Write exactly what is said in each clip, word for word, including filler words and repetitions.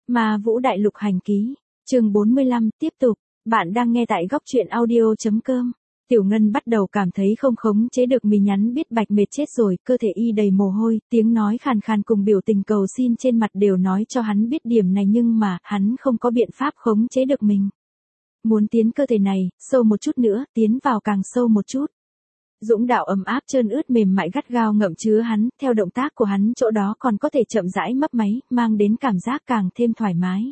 Ma Vũ Đại Lục Hành Ký, chương bốn mươi lăm, tiếp tục, bạn đang nghe tại góc truyện audio.com. Tiểu Ngân bắt đầu cảm thấy không khống chế được mì nhắn biết Bạch mệt chết rồi, cơ thể y đầy mồ hôi, tiếng nói khàn khàn cùng biểu tình cầu xin trên mặt đều nói cho hắn biết điểm này nhưng mà, hắn không có biện pháp khống chế được mình. Muốn tiến cơ thể này, sâu một chút nữa, tiến vào càng sâu một chút. Dũng đạo ấm áp trơn ướt mềm mại gắt gao ngậm chứa hắn, theo động tác của hắn chỗ đó còn có thể chậm rãi mấp máy, mang đến cảm giác càng thêm thoải mái.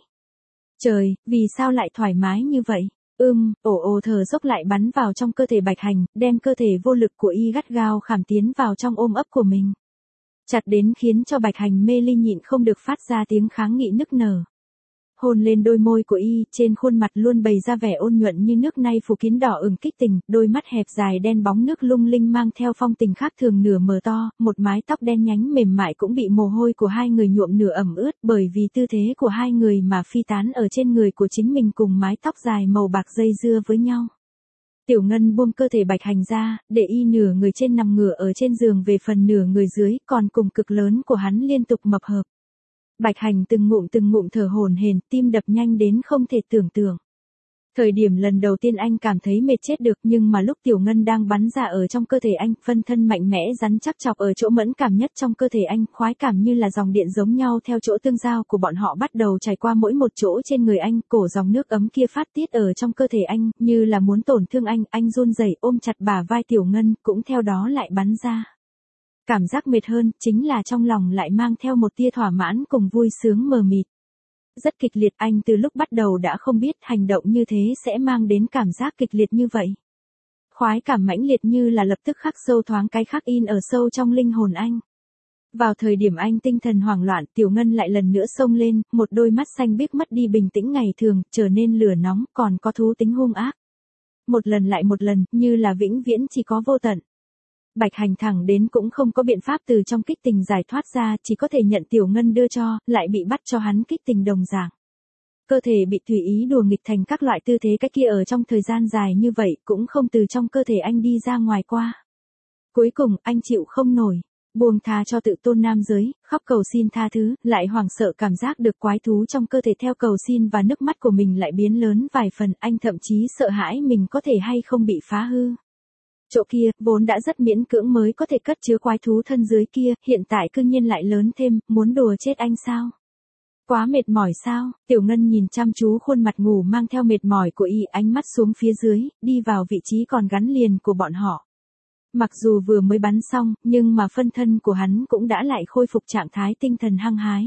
Trời, vì sao lại thoải mái như vậy? Ưm, ồ ồ thở dốc lại bắn vào trong cơ thể Bạch Hành, đem cơ thể vô lực của y gắt gao khảm tiến vào trong ôm ấp của mình. Chặt đến khiến cho Bạch Hành mê ly nhịn không được phát ra tiếng kháng nghị nức nở. Hôn lên đôi môi của y, trên khuôn mặt luôn bày ra vẻ ôn nhuận như nước nay phủ kín đỏ ửng kích tình, đôi mắt hẹp dài đen bóng nước lung linh mang theo phong tình khác thường nửa mở to, một mái tóc đen nhánh mềm mại cũng bị mồ hôi của hai người nhuộm nửa ẩm ướt bởi vì tư thế của hai người mà phi tán ở trên người của chính mình cùng mái tóc dài màu bạc dây dưa với nhau. Tiểu Ngân buông cơ thể Bạch Hành ra, để y nửa người trên nằm ngửa ở trên giường về phần nửa người dưới, còn cùng cực lớn của hắn liên tục mập hợp. Bạch Hành từng ngụm từng ngụm thở hổn hển, tim đập nhanh đến không thể tưởng tượng. Thời điểm lần đầu tiên anh cảm thấy mệt chết được nhưng mà lúc Tiểu Ngân đang bắn ra ở trong cơ thể anh, phân thân mạnh mẽ rắn chắc chọc ở chỗ mẫn cảm nhất trong cơ thể anh, khoái cảm như là dòng điện giống nhau theo chỗ tương giao của bọn họ bắt đầu chảy qua mỗi một chỗ trên người anh, cổ dòng nước ấm kia phát tiết ở trong cơ thể anh, như là muốn tổn thương anh, anh run rẩy ôm chặt bả vai Tiểu Ngân, cũng theo đó lại bắn ra. Cảm giác mệt hơn, chính là trong lòng lại mang theo một tia thỏa mãn cùng vui sướng mờ mịt. Rất kịch liệt, anh từ lúc bắt đầu đã không biết hành động như thế sẽ mang đến cảm giác kịch liệt như vậy. Khoái cảm mãnh liệt như là lập tức khắc sâu thoáng cái khắc in ở sâu trong linh hồn anh. Vào thời điểm anh tinh thần hoảng loạn, Tiểu Ngân lại lần nữa xông lên, một đôi mắt xanh biếc mất đi bình tĩnh ngày thường, trở nên lửa nóng, còn có thú tính hung ác. Một lần lại một lần, như là vĩnh viễn chỉ có vô tận. Bạch Hành thẳng đến cũng không có biện pháp từ trong kích tình giải thoát ra, chỉ có thể nhận Tiểu Ngân đưa cho, lại bị bắt cho hắn kích tình đồng dạng. Cơ thể bị tùy ý đùa nghịch thành các loại tư thế cách kia ở trong thời gian dài như vậy, cũng không từ trong cơ thể anh đi ra ngoài qua. Cuối cùng, anh chịu không nổi, buông tha cho tự tôn nam giới, khóc cầu xin tha thứ, lại hoảng sợ cảm giác được quái thú trong cơ thể theo cầu xin và nước mắt của mình lại biến lớn vài phần, anh thậm chí sợ hãi mình có thể hay không bị phá hư. Chỗ kia, vốn đã rất miễn cưỡng mới có thể cất chứa quái thú thân dưới kia, hiện tại cư nhiên lại lớn thêm, muốn đùa chết anh sao? Quá mệt mỏi sao? Tiểu Ngân nhìn chăm chú khuôn mặt ngủ mang theo mệt mỏi của y, ánh mắt xuống phía dưới, đi vào vị trí còn gắn liền của bọn họ. Mặc dù vừa mới bắn xong, nhưng mà phân thân của hắn cũng đã lại khôi phục trạng thái tinh thần hăng hái.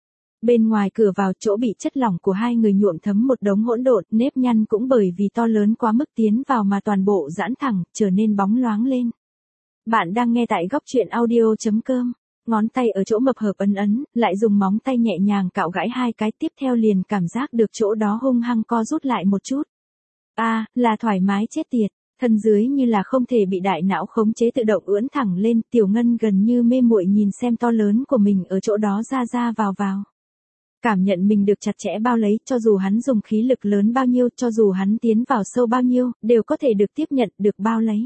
Bên ngoài cửa vào chỗ bị chất lỏng của hai người nhuộm thấm một đống hỗn độn, nếp nhăn cũng bởi vì to lớn quá mức tiến vào mà toàn bộ giãn thẳng, trở nên bóng loáng lên. Bạn đang nghe tại góc truyện audio.com, ngón tay ở chỗ mập hợp ấn ấn, lại dùng móng tay nhẹ nhàng cạo gãi hai cái, tiếp theo liền cảm giác được chỗ đó hung hăng co rút lại một chút. A, à, là thoải mái chết tiệt. Thân dưới như là không thể bị đại não khống chế tự động ưỡn thẳng lên, Tiểu Ngân gần như mê muội nhìn xem to lớn của mình ở chỗ đó ra ra vào vào. Cảm nhận mình được chặt chẽ bao lấy, cho dù hắn dùng khí lực lớn bao nhiêu, cho dù hắn tiến vào sâu bao nhiêu, đều có thể được tiếp nhận, được bao lấy.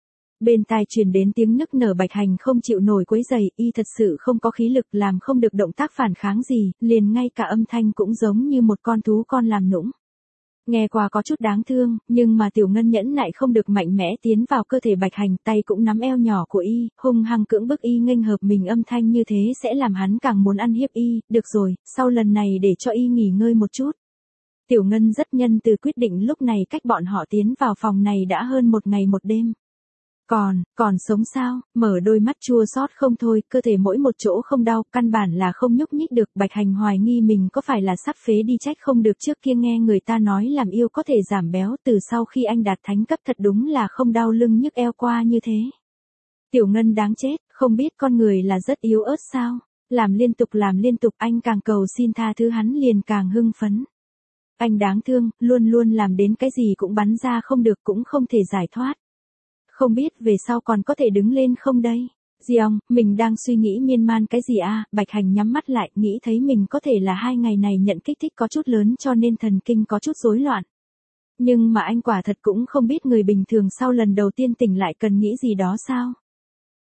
Bên tai truyền đến tiếng nức nở. Bạch Hành không chịu nổi quấy giày, y thật sự không có khí lực làm không được động tác phản kháng gì, liền ngay cả âm thanh cũng giống như một con thú con làm nũng. Nghe qua có chút đáng thương, nhưng mà Tiểu Ngân nhẫn nại không được mạnh mẽ tiến vào cơ thể Bạch Hành, tay cũng nắm eo nhỏ của y, hung hăng cưỡng bức y nghênh hợp mình, âm thanh như thế sẽ làm hắn càng muốn ăn hiếp y, được rồi, sau lần này để cho y nghỉ ngơi một chút. Tiểu Ngân rất nhân từ quyết định lúc này cách bọn họ tiến vào phòng này đã hơn một ngày một đêm. Còn, còn sống sao, mở đôi mắt chua xót không thôi, cơ thể mỗi một chỗ không đau, căn bản là không nhúc nhích được. Bạch Hành hoài nghi mình có phải là sắp phế đi, trách không được trước kia nghe người ta nói làm yêu có thể giảm béo, từ sau khi anh đạt thánh cấp thật đúng là không đau lưng nhức eo qua như thế. Tiểu Ngân đáng chết, không biết con người là rất yếu ớt sao, làm liên tục làm liên tục, anh càng cầu xin tha thứ hắn liền càng hưng phấn. Anh đáng thương, luôn luôn làm đến cái gì cũng bắn ra không được, cũng không thể giải thoát. Không biết về sau còn có thể đứng lên không đây? Diong, mình đang suy nghĩ miên man cái gì à? Bạch Hành nhắm mắt lại, nghĩ thấy mình có thể là hai ngày này nhận kích thích có chút lớn cho nên thần kinh có chút rối loạn. Nhưng mà anh quả thật cũng không biết người bình thường sau lần đầu tiên tỉnh lại cần nghĩ gì đó sao?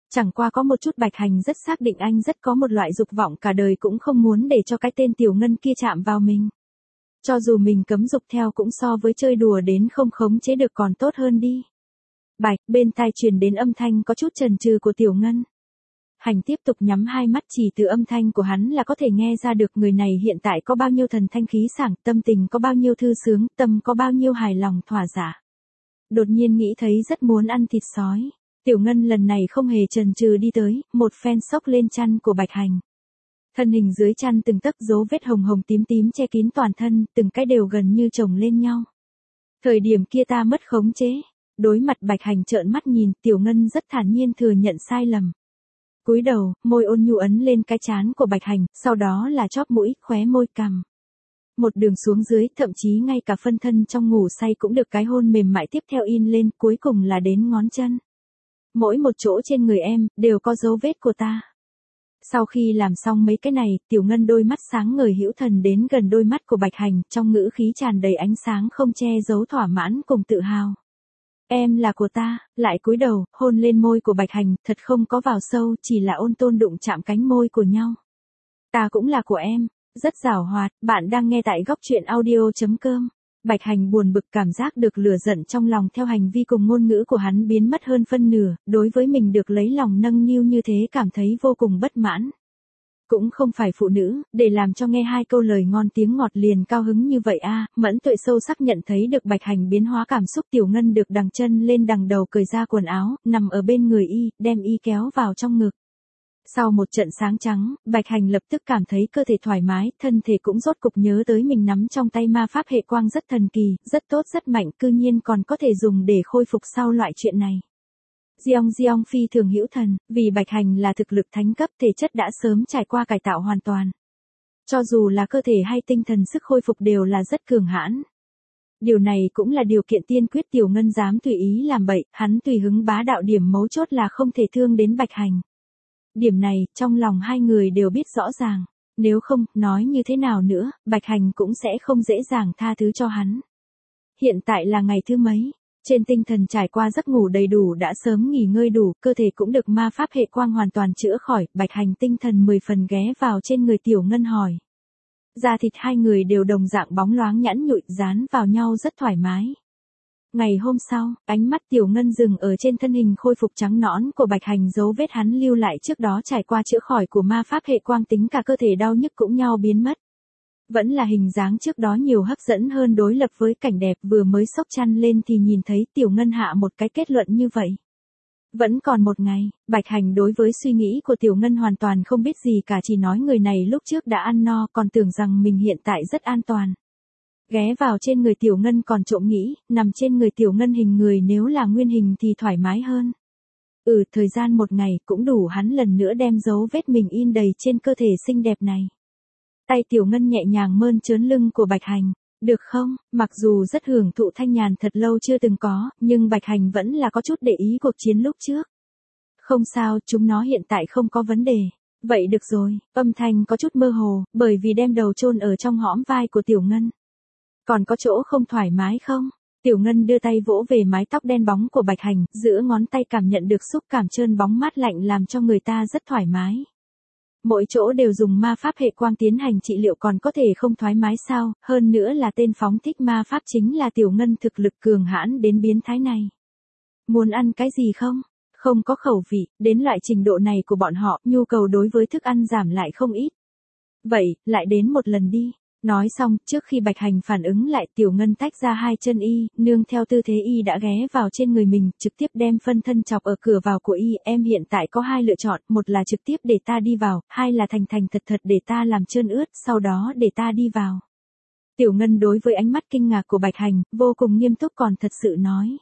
Chẳng qua có một chút Bạch Hành rất xác định anh rất có một loại dục vọng cả đời cũng không muốn để cho cái tên Tiểu Ngân kia chạm vào mình. Cho dù mình cấm dục theo cũng so với chơi đùa đến không khống chế được còn tốt hơn đi. Bạch, bên tai truyền đến âm thanh có chút chần chừ của Tiểu Ngân. Hành tiếp tục nhắm hai mắt, chỉ từ âm thanh của hắn là có thể nghe ra được người này hiện tại có bao nhiêu thần thanh khí sảng, tâm tình có bao nhiêu thư sướng, tâm có bao nhiêu hài lòng thỏa dạ. Đột nhiên nghĩ thấy rất muốn ăn thịt sói. Tiểu Ngân lần này không hề chần chừ đi tới, một phen xốc lên chăn của Bạch Hành. Thân hình dưới chăn từng tấc dấu vết hồng hồng tím tím che kín toàn thân, từng cái đều gần như chồng lên nhau. Thời điểm kia ta mất khống chế. Đối mặt Bạch Hành trợn mắt nhìn, Tiểu Ngân rất thản nhiên thừa nhận sai lầm. Cúi đầu, môi ôn nhu ấn lên cái trán của Bạch Hành, sau đó là chóp mũi, khóe môi cằm. Một đường xuống dưới, thậm chí ngay cả phân thân trong ngủ say cũng được cái hôn mềm mại tiếp theo in lên, cuối cùng là đến ngón chân. Mỗi một chỗ trên người em, đều có dấu vết của ta. Sau khi làm xong mấy cái này, Tiểu Ngân đôi mắt sáng ngời hữu thần đến gần đôi mắt của Bạch Hành, trong ngữ khí tràn đầy ánh sáng không che giấu thỏa mãn cùng tự hào. Em là của ta, lại cúi đầu, hôn lên môi của Bạch Hành, thật không có vào sâu, chỉ là ôn tôn đụng chạm cánh môi của nhau. Ta cũng là của em, rất giảo hoạt, bạn đang nghe tại góc truyện audio chấm com. Bạch Hành buồn bực cảm giác được lửa giận trong lòng theo hành vi cùng ngôn ngữ của hắn biến mất hơn phân nửa, đối với mình được lấy lòng nâng niu như thế cảm thấy vô cùng bất mãn. Cũng không phải phụ nữ, để làm cho nghe hai câu lời ngon tiếng ngọt liền cao hứng như vậy a. Mẫn Tuệ sâu sắc nhận thấy được Bạch Hành biến hóa cảm xúc. Tiểu Ngân được đằng chân lên đằng đầu cởi ra quần áo, nằm ở bên người y, đem y kéo vào trong ngực. Sau một trận sáng trắng, Bạch Hành lập tức cảm thấy cơ thể thoải mái, thân thể cũng rốt cục nhớ tới mình nắm trong tay ma pháp hệ quang rất thần kỳ, rất tốt rất mạnh, cư nhiên còn có thể dùng để khôi phục sau loại chuyện này. Giong Giong phi thường hữu thần, vì Bạch Hành là thực lực thánh cấp, thể chất đã sớm trải qua cải tạo hoàn toàn. Cho dù là cơ thể hay tinh thần sức khôi phục đều là rất cường hãn. Điều này cũng là điều kiện tiên quyết Tiểu Ngân dám tùy ý làm bậy, hắn tùy hứng bá đạo, điểm mấu chốt là không thể thương đến Bạch Hành. Điểm này, trong lòng hai người đều biết rõ ràng, nếu không, nói như thế nào nữa, Bạch Hành cũng sẽ không dễ dàng tha thứ cho hắn. Hiện tại là ngày thứ mấy? Trên tinh thần trải qua giấc ngủ đầy đủ đã sớm nghỉ ngơi đủ, cơ thể cũng được ma pháp hệ quang hoàn toàn chữa khỏi, Bạch Hành tinh thần mười phần ghé vào trên người Tiểu Ngân hỏi. Da thịt hai người đều đồng dạng bóng loáng nhẵn nhụi, dán vào nhau rất thoải mái. Ngày hôm sau, ánh mắt Tiểu Ngân dừng ở trên thân hình khôi phục trắng nõn của Bạch Hành, dấu vết hắn lưu lại trước đó trải qua chữa khỏi của ma pháp hệ quang, tính cả cơ thể đau nhức cũng nhau biến mất. Vẫn là hình dáng trước đó nhiều hấp dẫn hơn, đối lập với cảnh đẹp vừa mới xốc chăn lên thì nhìn thấy Tiểu Ngân hạ một cái kết luận như vậy. Vẫn còn một ngày, Bạch Hành đối với suy nghĩ của Tiểu Ngân hoàn toàn không biết gì cả, chỉ nói người này lúc trước đã ăn no, còn tưởng rằng mình hiện tại rất an toàn. Ghé vào trên người Tiểu Ngân còn trộm nghĩ, nằm trên người Tiểu Ngân hình người nếu là nguyên hình thì thoải mái hơn. Ừ, thời gian một ngày cũng đủ hắn lần nữa đem dấu vết mình in đầy trên cơ thể xinh đẹp này. Tay Tiểu Ngân nhẹ nhàng mơn trớn lưng của Bạch Hành. Được không? Mặc dù rất hưởng thụ thanh nhàn thật lâu chưa từng có, nhưng Bạch Hành vẫn là có chút để ý cuộc chiến lúc trước. Không sao, chúng nó hiện tại không có vấn đề. Vậy được rồi, âm thanh có chút mơ hồ, bởi vì đem đầu chôn ở trong hõm vai của Tiểu Ngân. Còn có chỗ không thoải mái không? Tiểu Ngân đưa tay vỗ về mái tóc đen bóng của Bạch Hành, giữa ngón tay cảm nhận được xúc cảm trơn bóng mát lạnh làm cho người ta rất thoải mái. Mỗi chỗ đều dùng ma pháp hệ quang tiến hành trị liệu còn có thể không thoải mái sao, hơn nữa là tên phóng thích ma pháp chính là Tiểu Ngân thực lực cường hãn đến biến thái này. Muốn ăn cái gì không? Không có khẩu vị, đến loại trình độ này của bọn họ, nhu cầu đối với thức ăn giảm lại không ít. Vậy, lại đến một lần đi. Nói xong, trước khi Bạch Hành phản ứng lại, Tiểu Ngân tách ra hai chân y, nương theo tư thế y đã ghé vào trên người mình, trực tiếp đem phân thân chọc ở cửa vào của y. Em hiện tại có hai lựa chọn, một là trực tiếp để ta đi vào, hai là thành thành thật thật để ta làm trơn ướt, sau đó để ta đi vào. Tiểu Ngân đối với ánh mắt kinh ngạc của Bạch Hành, vô cùng nghiêm túc còn thật sự nói.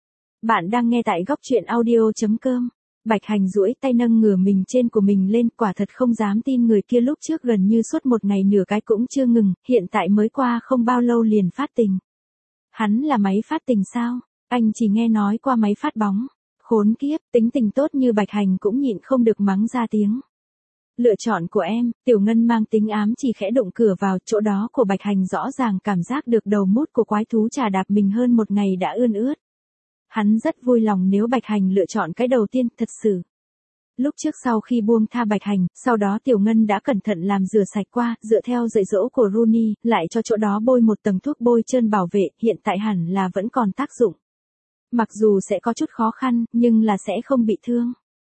Bạn đang nghe tại góc truyện audio chấm com. Bạch Hành duỗi tay nâng ngửa mình trên của mình lên, quả thật không dám tin người kia lúc trước gần như suốt một ngày nửa cái cũng chưa ngừng, hiện tại mới qua không bao lâu liền phát tình. Hắn là máy phát tình sao? Anh chỉ nghe nói qua máy phát bóng. Khốn kiếp, tính tình tốt như Bạch Hành cũng nhịn không được mắng ra tiếng. Lựa chọn của em, Tiểu Ngân mang tính ám chỉ khẽ đụng cửa vào, chỗ đó của Bạch Hành rõ ràng cảm giác được đầu mút của quái thú trà đạp mình hơn một ngày đã ươn ướt. Hắn rất vui lòng nếu Bạch Hành lựa chọn cái đầu tiên, thật sự. Lúc trước sau khi buông tha Bạch Hành, sau đó Tiểu Ngân đã cẩn thận làm rửa sạch qua, dựa theo dạy dỗ của Rooney, lại cho chỗ đó bôi một tầng thuốc bôi trơn bảo vệ, hiện tại hẳn là vẫn còn tác dụng. Mặc dù sẽ có chút khó khăn, nhưng là sẽ không bị thương.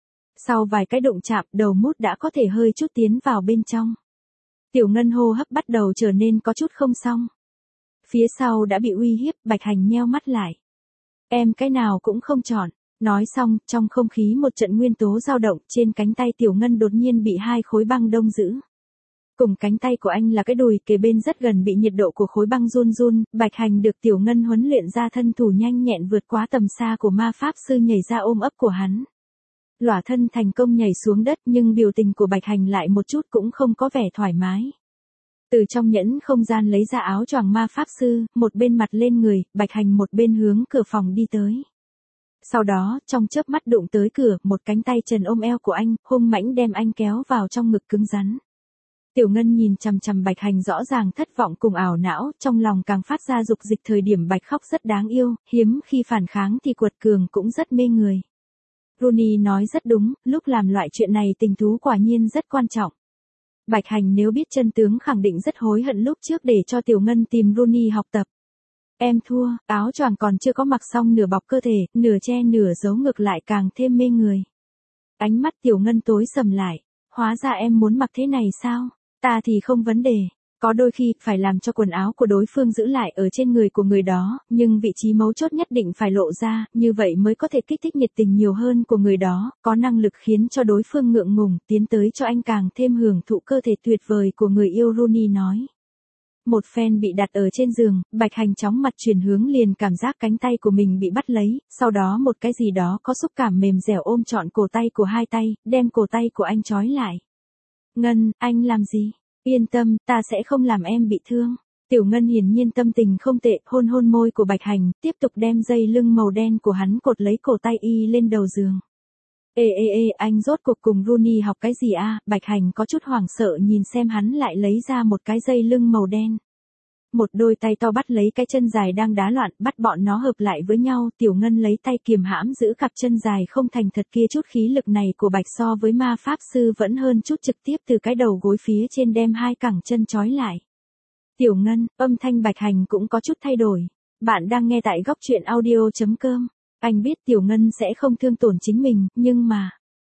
Sau vài cái đụng chạm, đầu mút đã có thể hơi chút tiến vào bên trong. Tiểu Ngân hô hấp bắt đầu trở nên có chút không xong. Phía sau đã bị uy hiếp, Bạch Hành nheo mắt lại. Em cái nào cũng không chọn. Nói xong, trong không khí một trận nguyên tố dao động, trên cánh tay Tiểu Ngân đột nhiên bị hai khối băng đông giữ. Cùng cánh tay của anh là cái đùi kề bên rất gần bị nhiệt độ của khối băng run run, Bạch Hành được Tiểu Ngân huấn luyện ra thân thủ nhanh nhẹn vượt quá tầm xa của ma pháp sư nhảy ra ôm ấp của hắn. Lỏa thân thành công nhảy xuống đất nhưng biểu tình của Bạch Hành lại một chút cũng không có vẻ thoải mái. Từ trong nhẫn không gian lấy ra áo choàng ma pháp sư, một bên mặt lên người, Bạch Hành một bên hướng cửa phòng đi tới. Sau đó, trong chớp mắt đụng tới cửa, một cánh tay trần ôm eo của anh, hung mãnh đem anh kéo vào trong ngực cứng rắn. Tiểu Ngân nhìn chằm chằm Bạch Hành rõ ràng thất vọng cùng ảo não, trong lòng càng phát ra dục dịch thời điểm Bạch khóc rất đáng yêu, hiếm khi phản kháng thì quật cường cũng rất mê người. Rooney nói rất đúng, lúc làm loại chuyện này tình thú quả nhiên rất quan trọng. Bạch Hành nếu biết chân tướng khẳng định rất hối hận lúc trước để cho Tiểu Ngân tìm Rooney học tập. Em thua, áo choàng còn chưa có mặc xong nửa bọc cơ thể, nửa che nửa giấu ngực lại càng thêm mê người. Ánh mắt Tiểu Ngân tối sầm lại, hóa ra em muốn mặc thế này sao? Ta thì không vấn đề, có đôi khi phải làm cho quần áo của đối phương giữ lại ở trên người của người đó, nhưng vị trí mấu chốt nhất định phải lộ ra, như vậy mới có thể kích thích nhiệt tình nhiều hơn của người đó, có năng lực khiến cho đối phương ngượng ngùng, tiến tới cho anh càng thêm hưởng thụ cơ thể tuyệt vời của người yêu, Rooney nói. Một phen bị đặt ở trên giường, Bạch Hành chóng mặt chuyển hướng liền cảm giác cánh tay của mình bị bắt lấy, sau đó một cái gì đó có xúc cảm mềm dẻo ôm trọn cổ tay của hai tay, đem cổ tay của anh trói lại. Ngân, anh làm gì? Yên tâm, ta sẽ không làm em bị thương. Tiểu Ngân hiển nhiên tâm tình không tệ, hôn hôn môi của Bạch Hành, tiếp tục đem dây lưng màu đen của hắn cột lấy cổ tay y lên đầu giường. Ê ê ê, anh rốt cuộc cùng Rooney học cái gì a? À? Bạch Hành có chút hoảng sợ nhìn xem hắn lại lấy ra một cái dây lưng màu đen. Một đôi tay to bắt lấy cái chân dài đang đá loạn, bắt bọn nó hợp lại với nhau, Tiểu Ngân lấy tay kiềm hãm giữ cặp chân dài không thành thật kia, chút khí lực này của Bạch so với ma pháp sư vẫn hơn chút, trực tiếp từ cái đầu gối phía trên đem hai cẳng chân trói lại. Tiểu Ngân, âm thanh Bạch Hành cũng có chút thay đổi. Bạn đang nghe tại góc truyện audio chấm com. Anh biết Tiểu Ngân sẽ không thương tổn chính mình, nhưng mà...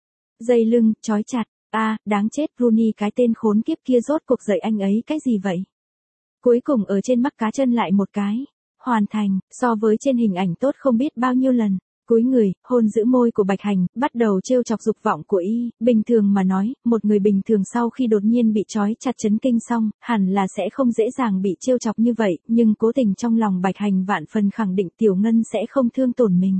Dây lưng, trói chặt, a à, đáng chết, Rooney cái tên khốn kiếp kia rốt cuộc dạy anh ấy cái gì vậy? Cuối cùng ở trên mắc cá chân lại một cái. Hoàn thành, so với trên hình ảnh tốt không biết bao nhiêu lần. Cúi người, hôn giữ môi của Bạch Hành, bắt đầu trêu chọc dục vọng của y. Bình thường mà nói, một người bình thường sau khi đột nhiên bị trói chặt chấn kinh xong, hẳn là sẽ không dễ dàng bị trêu chọc như vậy, nhưng cố tình trong lòng Bạch Hành vạn phần khẳng định Tiểu Ngân sẽ không thương tổn mình.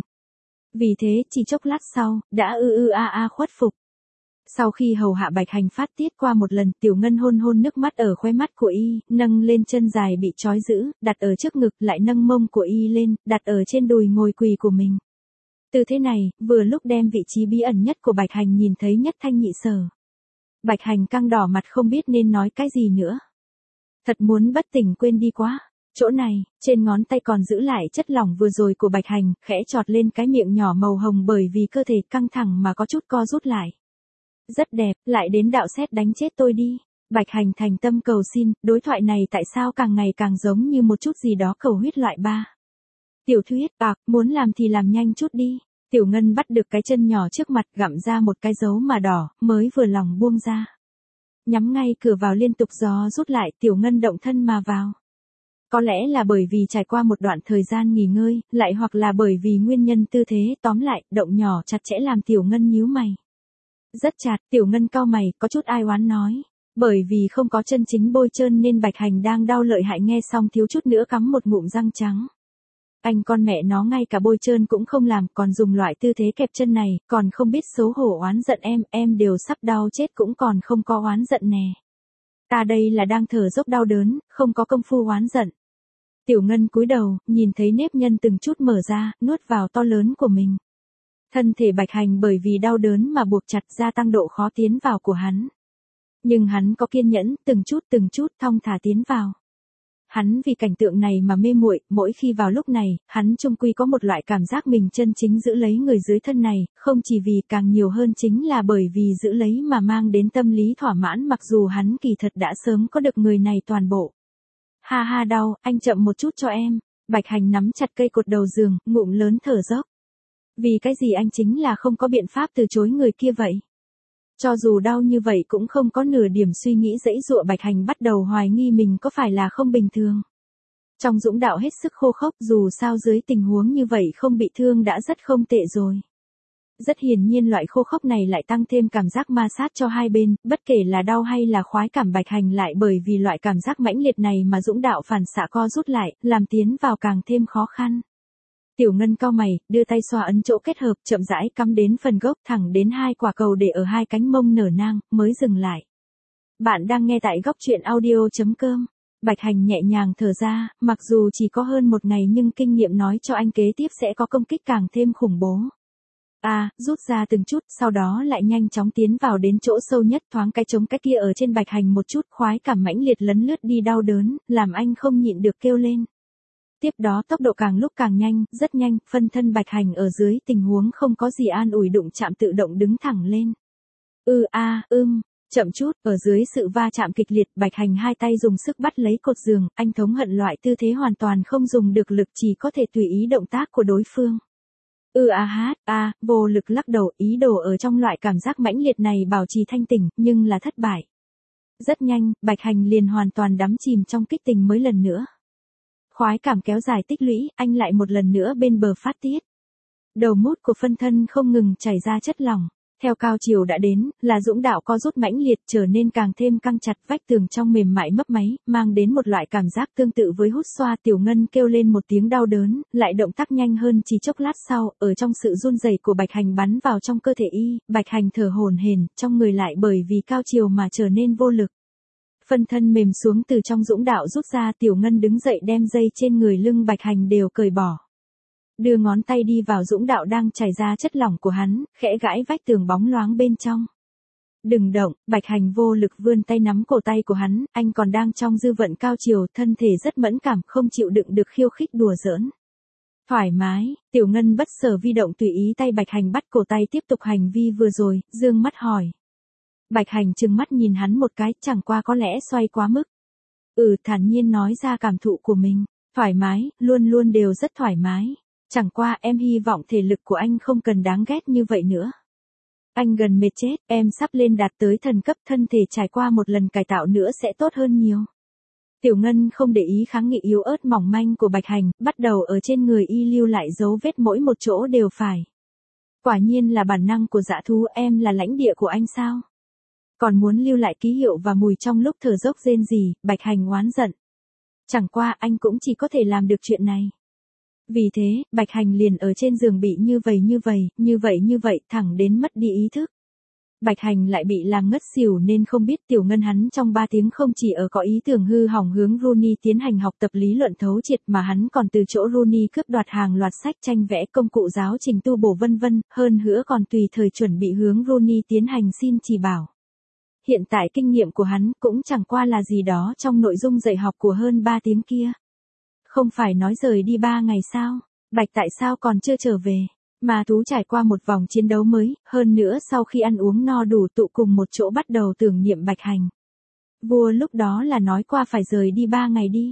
Vì thế, chỉ chốc lát sau, đã ư ư a a khuất phục. Sau khi hầu hạ Bạch Hành phát tiết qua một lần, Tiểu Ngân hôn hôn nước mắt ở khóe mắt của y, nâng lên chân dài bị trói giữ, đặt ở trước ngực, lại nâng mông của y lên, đặt ở trên đùi ngồi quỳ của mình. Từ thế này, vừa lúc đem vị trí bí ẩn nhất của Bạch Hành nhìn thấy nhất thanh nhị sở. Bạch Hành căng đỏ mặt không biết nên nói cái gì nữa. Thật muốn bất tỉnh quên đi quá. Chỗ này, trên ngón tay còn giữ lại chất lỏng vừa rồi của Bạch Hành, khẽ chọt lên cái miệng nhỏ màu hồng bởi vì cơ thể căng thẳng mà có chút co rút lại. Rất đẹp, lại đến đạo sét đánh chết tôi đi. Bạch Hành thành tâm cầu xin, đối thoại này tại sao càng ngày càng giống như một chút gì đó cầu huyết loại ba. Tiểu thuyết, à, muốn làm thì làm nhanh chút đi. Tiểu Ngân bắt được cái chân nhỏ trước mặt gặm ra một cái dấu mà đỏ, mới vừa lòng buông ra. Nhắm ngay cửa vào liên tục gió rút lại, Tiểu Ngân động thân mà vào. Có lẽ là bởi vì trải qua một đoạn thời gian nghỉ ngơi, lại hoặc là bởi vì nguyên nhân tư thế, tóm lại, động nhỏ chặt chẽ làm Tiểu Ngân nhíu mày. Rất chặt, Tiểu Ngân cau mày, có chút ai oán nói. Bởi vì không có chân chính bôi trơn nên Bạch Hành đang đau lợi hại, nghe xong thiếu chút nữa cắm một ngụm răng trắng. Anh con mẹ nó ngay cả bôi trơn cũng không làm, còn dùng loại tư thế kẹp chân này, còn không biết xấu hổ oán giận em, em đều sắp đau chết cũng còn không có oán giận nè. Ta đây là đang thở dốc đau đớn, không có công phu oán giận. Tiểu Ngân cúi đầu, nhìn thấy nếp nhăn từng chút mở ra, nuốt vào to lớn của mình. Thân thể Bạch Hành bởi vì đau đớn mà buộc chặt, gia tăng độ khó tiến vào của hắn. Nhưng hắn có kiên nhẫn, từng chút từng chút thong thả tiến vào. hắn vì cảnh tượng này mà mê muội, mỗi khi vào lúc này, hắn chung quy có một loại cảm giác mình chân chính giữ lấy người dưới thân này, không chỉ vì càng nhiều hơn chính là bởi vì giữ lấy mà mang đến tâm lý thỏa mãn mặc dù hắn kỳ thật đã sớm có được người này toàn bộ. Ha ha đau, anh chậm một chút cho em. Bạch Hành nắm chặt cây cột đầu giường, ngụm lớn thở dốc. Vì cái gì anh chính là không có biện pháp từ chối người kia vậy? Cho dù đau như vậy cũng không có nửa điểm suy nghĩ dãy dụa. Bạch Hành bắt đầu hoài nghi mình có phải là không bình thường. Trong dũng đạo hết sức khô khốc, dù sao dưới tình huống như vậy không bị thương đã rất không tệ rồi. Rất hiển nhiên loại khô khốc này lại tăng thêm cảm giác ma sát cho hai bên, bất kể là đau hay là khoái cảm. Bạch Hành lại bởi vì loại cảm giác mãnh liệt này mà dũng đạo phản xạ co rút lại, làm tiến vào càng thêm khó khăn. Tiểu Ngân cau mày, đưa tay xoa ấn chỗ kết hợp, chậm rãi cắm đến phần gốc thẳng đến hai quả cầu để ở hai cánh mông nở nang, mới dừng lại. Bạn đang nghe tại góc truyện audio chấm com. Bạch Hành nhẹ nhàng thở ra, mặc dù chỉ có hơn một ngày nhưng kinh nghiệm nói cho anh kế tiếp sẽ có công kích càng thêm khủng bố. À, rút ra từng chút, sau đó lại nhanh chóng tiến vào đến chỗ sâu nhất, thoáng cái chống cái kia ở trên Bạch Hành một chút, khoái cảm mãnh liệt lấn lướt đi đau đớn, làm anh không nhịn được kêu lên. Tiếp đó tốc độ càng lúc càng nhanh, rất nhanh, phân thân Bạch Hành ở dưới tình huống không có gì an ủi đụng chạm tự động đứng thẳng lên. Ừ a, à, ưm, chậm chút, ở dưới sự va chạm kịch liệt, Bạch Hành hai tay dùng sức bắt lấy cột giường, anh thống hận loại tư thế hoàn toàn không dùng được lực, chỉ có thể tùy ý động tác của đối phương. Ừ a hát, a, vô lực lắc đầu, ý đồ ở trong loại cảm giác mãnh liệt này bảo trì thanh tỉnh, nhưng là thất bại. Rất nhanh, Bạch Hành liền hoàn toàn đắm chìm trong kích tình mới lần nữa. Khoái cảm kéo dài tích lũy, anh lại một lần nữa bên bờ phát tiết. Đầu mút của phân thân không ngừng chảy ra chất lỏng. Theo cao chiều đã đến, là dũng đạo co rút mãnh liệt trở nên càng thêm căng chặt, vách tường trong mềm mại mấp máy, mang đến một loại cảm giác tương tự với hút xoa. Tiểu Ngân kêu lên một tiếng đau đớn, lại động tác nhanh hơn chỉ chốc lát sau, ở trong sự run rẩy của Bạch Hành bắn vào trong cơ thể y, Bạch Hành thở hổn hển, trong người lại bởi vì cao chiều mà trở nên vô lực. Phân thân mềm xuống từ trong dũng đạo rút ra, Tiểu Ngân đứng dậy đem dây trên người lưng Bạch Hành đều cởi bỏ. Đưa ngón tay đi vào dũng đạo đang chảy ra chất lỏng của hắn, khẽ gãi vách tường bóng loáng bên trong. Đừng động, Bạch Hành vô lực vươn tay nắm cổ tay của hắn, anh còn đang trong dư vận cao chiều, thân thể rất mẫn cảm, không chịu đựng được khiêu khích đùa giỡn. Thoải mái, Tiểu Ngân bất sở vi động tùy ý tay Bạch Hành bắt cổ tay tiếp tục hành vi vừa rồi, dương mắt hỏi. Bạch Hành trừng mắt nhìn hắn một cái, chẳng qua có lẽ xoay quá mức. Ừ, thản nhiên nói ra cảm thụ của mình. Thoải mái, luôn luôn đều rất thoải mái. Chẳng qua em hy vọng thể lực của anh không cần đáng ghét như vậy nữa. Anh gần mệt chết, em sắp lên đạt tới thần cấp, thân thể trải qua một lần cải tạo nữa sẽ tốt hơn nhiều. Tiểu Ngân không để ý kháng nghị yếu ớt mỏng manh của Bạch Hành, bắt đầu ở trên người y lưu lại dấu vết mỗi một chỗ đều phải. Quả nhiên là bản năng của dã thú, em là lãnh địa của anh sao? Còn muốn lưu lại ký hiệu và mùi trong lúc thở dốc rên rỉ, Bạch Hành oán giận. Chẳng qua anh cũng chỉ có thể làm được chuyện này. Vì thế, Bạch Hành liền ở trên giường bị như vậy như vậy, như vậy như vậy, thẳng đến mất đi ý thức. Bạch Hành lại bị làm ngất xỉu nên không biết Tiểu Ngân hắn trong ba tiếng không chỉ ở có ý tưởng hư hỏng hướng Rooney tiến hành học tập lý luận thấu triệt mà hắn còn từ chỗ Rooney cướp đoạt hàng loạt sách tranh vẽ công cụ giáo trình tu bổ vân vân, hơn nữa còn tùy thời chuẩn bị hướng Rooney tiến hành xin chỉ bảo. Hiện tại kinh nghiệm của hắn cũng chẳng qua là gì đó trong nội dung dạy học của hơn ba tiếng kia. Không phải nói rời đi ba ngày sao? Bạch tại sao còn chưa trở về? Ma thú trải qua một vòng chiến đấu mới, hơn nữa sau khi ăn uống no đủ tụ cùng một chỗ bắt đầu tưởng niệm Bạch Hành. Vua lúc đó là nói qua phải rời đi ba ngày đi.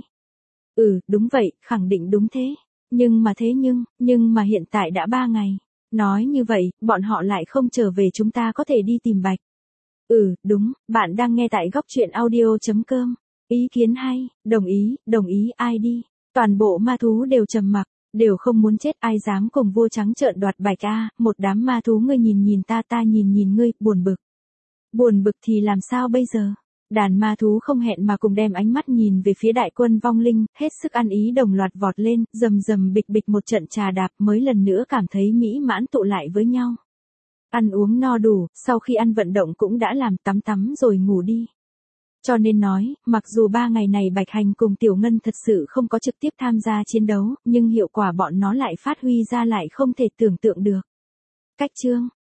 Ừ, đúng vậy, khẳng định đúng thế. Nhưng mà thế nhưng, nhưng mà hiện tại đã ba ngày. Nói như vậy, bọn họ lại không trở về, chúng ta có thể đi tìm Bạch. Ừ, đúng, bạn đang nghe tại góc truyện audio chấm com. Ý kiến hay, đồng ý, đồng ý, ai đi. Toàn bộ ma thú đều trầm mặc, đều không muốn chết, ai dám cùng vua trắng trợn đoạt Bạch a, một đám ma thú ngươi nhìn nhìn ta ta nhìn nhìn ngươi, buồn bực. Buồn bực thì làm sao bây giờ? Đàn ma thú không hẹn mà cùng đem ánh mắt nhìn về phía đại quân vong linh, hết sức ăn ý đồng loạt vọt lên, rầm rầm bịch bịch một trận trà đạp mới lần nữa cảm thấy mỹ mãn tụ lại với nhau. Ăn uống no đủ, sau khi ăn vận động cũng đã làm tắm tắm rồi ngủ đi. Cho nên nói, mặc dù ba ngày này Bạch Hành cùng Tiểu Ngân thật sự không có trực tiếp tham gia chiến đấu, nhưng hiệu quả bọn nó lại phát huy ra lại không thể tưởng tượng được. Cách chương